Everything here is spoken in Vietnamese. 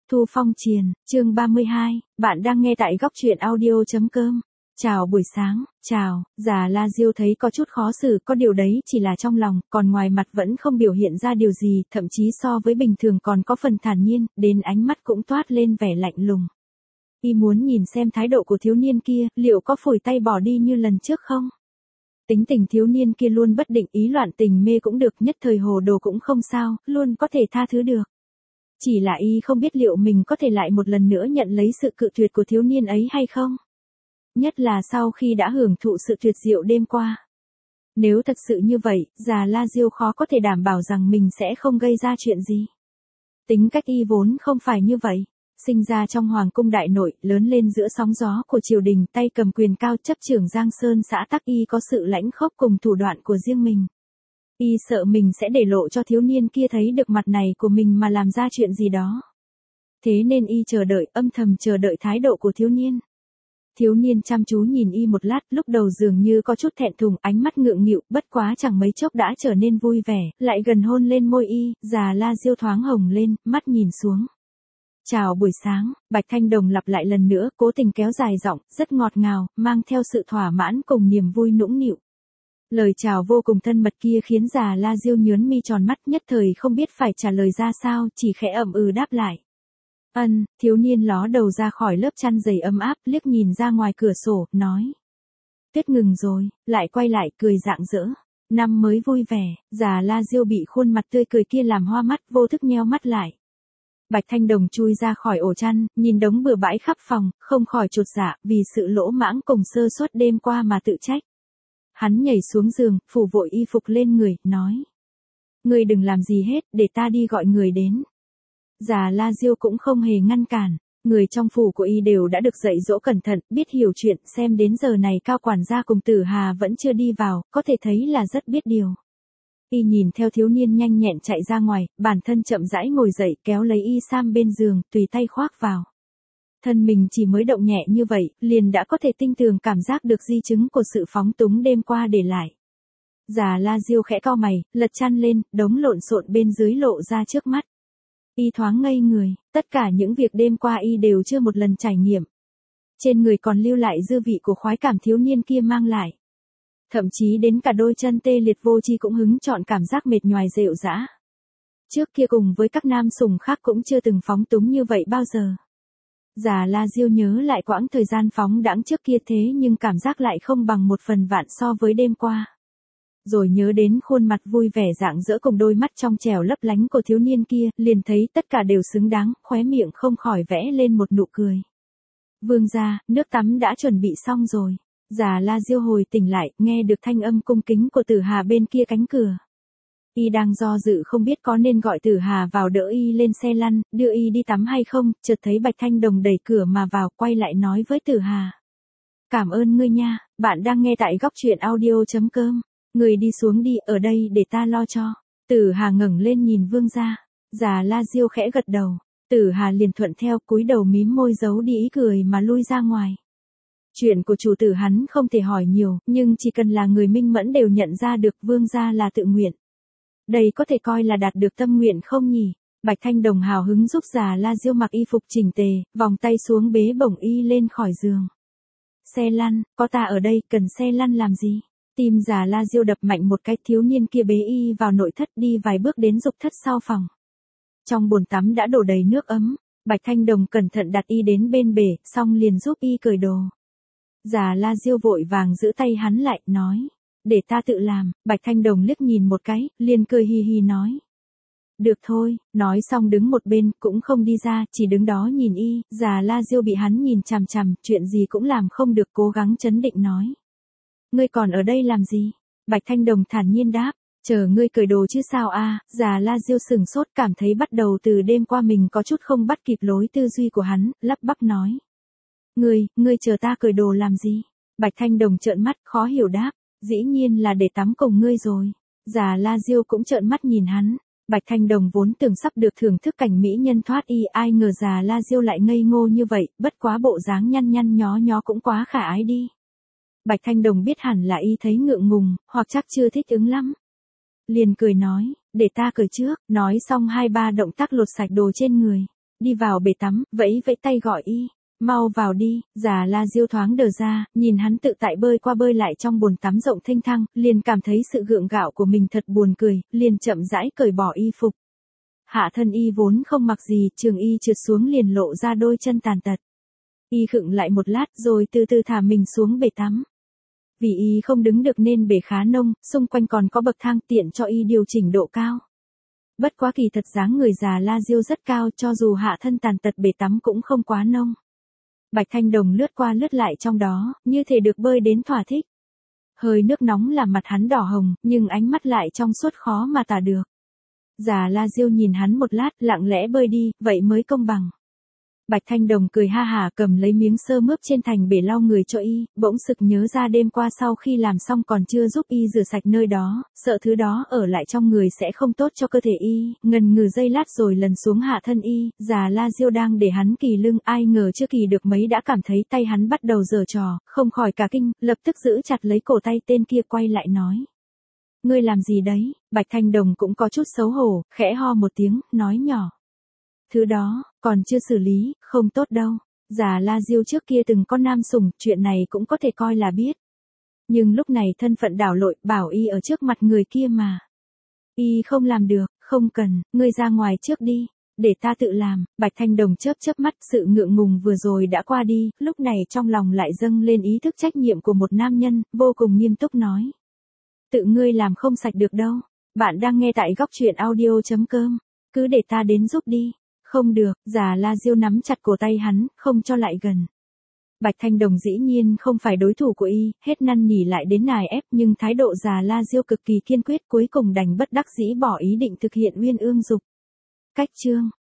Thu Phong Triền, chương 32, bạn đang nghe tại góc truyện audio.com. Chào buổi sáng, chào, già La Diêu thấy có chút khó xử, có điều đấy chỉ là trong lòng, còn ngoài mặt vẫn không biểu hiện ra điều gì, thậm chí so với bình thường còn có phần thản nhiên, đến ánh mắt cũng toát lên vẻ lạnh lùng. Y muốn nhìn xem thái độ của thiếu niên kia, liệu có phủi tay bỏ đi như lần trước không? Tính tình thiếu niên kia luôn bất định, ý loạn tình mê cũng được, nhất thời hồ đồ cũng không sao, luôn có thể tha thứ được. Chỉ là y không biết liệu mình có thể lại một lần nữa nhận lấy sự cự tuyệt của thiếu niên ấy hay không? Nhất là sau khi đã hưởng thụ sự tuyệt diệu đêm qua. Nếu thật sự như vậy, già La Diêu khó có thể đảm bảo rằng mình sẽ không gây ra chuyện gì. Tính cách y vốn không phải như vậy. Sinh ra trong hoàng cung đại nội, lớn lên giữa sóng gió của triều đình, tay cầm quyền cao, chấp trưởng Giang Sơn xã tắc, y có sự lãnh khốc cùng thủ đoạn của riêng mình. Y sợ mình sẽ để lộ cho thiếu niên kia thấy được mặt này của mình mà làm ra chuyện gì đó. Thế nên y chờ đợi, âm thầm chờ đợi thái độ của thiếu niên. Thiếu niên chăm chú nhìn y một lát, lúc đầu dường như có chút thẹn thùng, ánh mắt ngượng nghịu, bất quá chẳng mấy chốc đã trở nên vui vẻ, lại gần hôn lên môi y, già La Diêu thoáng hồng lên, mắt nhìn xuống. Chào buổi sáng, Bạch Thanh Đồng lặp lại lần nữa, cố tình kéo dài giọng, rất ngọt ngào, mang theo sự thỏa mãn cùng niềm vui nũng nịu. Lời chào vô cùng thân mật kia khiến già La Diêu nhướng mi tròn mắt, nhất thời không biết phải trả lời ra sao, chỉ khẽ ậm ừ đáp lại. Thiếu niên ló đầu ra khỏi lớp chăn dày ấm áp, liếc nhìn ra ngoài cửa sổ, nói. Tuyết ngừng rồi, lại quay lại, cười rạng rỡ. Năm mới vui vẻ, già La Diêu bị khuôn mặt tươi cười kia làm hoa mắt, vô thức nheo mắt lại. Bạch Thanh Đồng chui ra khỏi ổ chăn, nhìn đống bừa bãi khắp phòng, không khỏi chột dạ, vì sự lỗ mãng cùng sơ suất đêm qua mà tự trách. Hắn nhảy xuống giường, phủ vội y phục lên người, nói. Ngươi đừng làm gì hết, để ta đi gọi người đến. Già La Diêu cũng không hề ngăn cản, người trong phủ của y đều đã được dạy dỗ cẩn thận, biết hiểu chuyện, xem đến giờ này Cao quản gia cùng Tử Hà vẫn chưa đi vào, có thể thấy là rất biết điều. Y nhìn theo thiếu niên nhanh nhẹn chạy ra ngoài, bản thân chậm rãi ngồi dậy, kéo lấy y sam bên giường, tùy tay khoác vào. Thân mình chỉ mới động nhẹ như vậy, liền đã có thể tinh tường cảm giác được di chứng của sự phóng túng đêm qua để lại. Già La Diêu khẽ cau mày, lật chăn lên, đống lộn xộn bên dưới lộ ra trước mắt. Y thoáng ngây người, tất cả những việc đêm qua y đều chưa một lần trải nghiệm. Trên người còn lưu lại dư vị của khoái cảm thiếu niên kia mang lại. Thậm chí đến cả đôi chân tê liệt vô tri cũng hứng chọn cảm giác mệt nhoài rệu rã. Trước kia cùng với các nam sủng khác cũng chưa từng phóng túng như vậy bao giờ. Già La Diêu nhớ lại quãng thời gian phóng đãng trước kia, thế nhưng cảm giác lại không bằng một phần vạn so với đêm qua. Rồi nhớ đến khuôn mặt vui vẻ rạng rỡ cùng đôi mắt trong trẻo lấp lánh của thiếu niên kia, liền thấy tất cả đều xứng đáng, khóe miệng không khỏi vẽ lên một nụ cười. Vương gia, nước tắm đã chuẩn bị xong rồi. Già La Diêu hồi tỉnh lại, nghe được thanh âm cung kính của Tử Hà bên kia cánh cửa. Y đang do dự không biết có nên gọi Tử Hà vào đỡ y lên xe lăn, đưa y đi tắm hay không, chợt thấy Bạch Thanh Đồng đẩy cửa mà vào, quay lại nói với Tử Hà. Cảm ơn ngươi nha, bạn đang nghe tại góc truyện audio.com. Người đi xuống đi, ở đây để ta lo cho. Tử Hà ngẩng lên nhìn vương gia. Già La Diêu khẽ gật đầu. Tử Hà liền thuận theo, cúi đầu mím môi giấu đi ý cười mà lui ra ngoài. Chuyện của chủ tử hắn không thể hỏi nhiều, nhưng chỉ cần là người minh mẫn đều nhận ra được vương gia là tự nguyện. Đây có thể coi là đạt được tâm nguyện không nhỉ? Bạch Thanh Đồng hào hứng giúp già La Diêu mặc y phục chỉnh tề, vòng tay xuống bế bổng y lên khỏi giường. Xe lăn, có ta ở đây, cần xe lăn làm gì? Tim già La Diêu đập mạnh một cái, thiếu niên kia bế y vào nội thất, đi vài bước đến dục thất sau phòng. Trong bồn tắm đã đổ đầy nước ấm, Bạch Thanh Đồng cẩn thận đặt y đến bên bể, xong liền giúp y cởi đồ. Già La Diêu vội vàng giữ tay hắn lại, nói. Để ta tự làm. Bạch Thanh Đồng liếc nhìn một cái, liền cười hi hi nói. Được thôi, nói xong đứng một bên, cũng không đi ra, chỉ đứng đó nhìn y. Già La Diêu bị hắn nhìn chằm chằm, chuyện gì cũng làm không được, cố gắng trấn định nói. Ngươi còn ở đây làm gì? Bạch Thanh Đồng thản nhiên đáp. Chờ ngươi cởi đồ chứ sao a? Già La Diêu sừng sốt, cảm thấy bắt đầu từ đêm qua mình có chút không bắt kịp lối tư duy của hắn, lắp bắp nói. Ngươi chờ ta cởi đồ làm gì? Bạch Thanh Đồng trợn mắt, khó hiểu đáp. Dĩ nhiên là để tắm cùng ngươi rồi. Già La Diêu cũng trợn mắt nhìn hắn. Bạch Thanh Đồng vốn tưởng sắp được thưởng thức cảnh mỹ nhân thoát y, ai ngờ già La Diêu lại ngây ngô như vậy, bất quá bộ dáng nhăn nhăn nhó nhó cũng quá khả ái đi. Bạch Thanh Đồng biết hẳn là y thấy ngượng ngùng, hoặc chắc chưa thích ứng lắm. Liền cười nói, để ta cởi trước, nói xong 2-3 động tác lột sạch đồ trên người. đi vào bể tắm, vẫy vẫy tay gọi y. Mau vào đi, Già La Diêu thoáng đờ ra, nhìn hắn tự tại bơi qua bơi lại trong bồn tắm rộng thênh thang, liền cảm thấy sự gượng gạo của mình thật buồn cười, liền chậm rãi cởi bỏ y phục. Hạ thân y vốn không mặc gì, trường y trượt xuống liền lộ ra đôi chân tàn tật. Y khựng lại một lát rồi từ từ thả mình xuống bể tắm. Vì y không đứng được nên bể khá nông, xung quanh còn có bậc thang tiện cho y điều chỉnh độ cao. Bất quá kỳ thật dáng người Già La Diêu rất cao, cho dù hạ thân tàn tật bể tắm cũng không quá nông. Bạch Thanh Đồng lướt qua lướt lại trong đó, như thể được bơi đến thỏa thích. Hơi nước nóng làm mặt hắn đỏ hồng, nhưng ánh mắt lại trong suốt khó mà tả được. Già La Diêu nhìn hắn một lát, lặng lẽ bơi đi, vậy mới công bằng. Bạch Thanh Đồng cười ha hả cầm lấy miếng sơ mướp trên thành bể lau người cho y, bỗng sực nhớ ra đêm qua sau khi làm xong còn chưa giúp y rửa sạch nơi đó, sợ thứ đó ở lại trong người sẽ không tốt cho cơ thể y, ngần ngừ giây lát rồi lần xuống hạ thân y, Già La Diêu đang để hắn kỳ lưng, ai ngờ chưa kỳ được mấy đã cảm thấy tay hắn bắt đầu giở trò, không khỏi cả kinh, lập tức giữ chặt lấy cổ tay tên kia quay lại nói. Ngươi làm gì đấy? Bạch Thanh Đồng cũng có chút xấu hổ, khẽ ho một tiếng, nói nhỏ. Thứ đó, còn chưa xử lý, không tốt đâu. Già La Diêu trước kia từng có nam sủng, chuyện này cũng có thể coi là biết. Nhưng lúc này thân phận đảo lộn, bảo y ở trước mặt người kia mà. Y không làm được, không cần, ngươi ra ngoài trước đi, để ta tự làm. Bạch Thanh Đồng chớp chớp mắt, sự ngượng ngùng vừa rồi đã qua đi, lúc này trong lòng lại dâng lên ý thức trách nhiệm của một nam nhân, vô cùng nghiêm túc nói. Tự ngươi làm không sạch được đâu. Bạn đang nghe tại góc truyện audio.com. Cứ để ta đến giúp đi. Không được, Già La Diêu nắm chặt cổ tay hắn, không cho lại gần. Bạch Thanh Đồng dĩ nhiên không phải đối thủ của y, hết năn nỉ lại đến nài ép, nhưng thái độ Già La Diêu cực kỳ kiên quyết, cuối cùng đành bất đắc dĩ bỏ ý định thực hiện uyên ương dục. Cách chương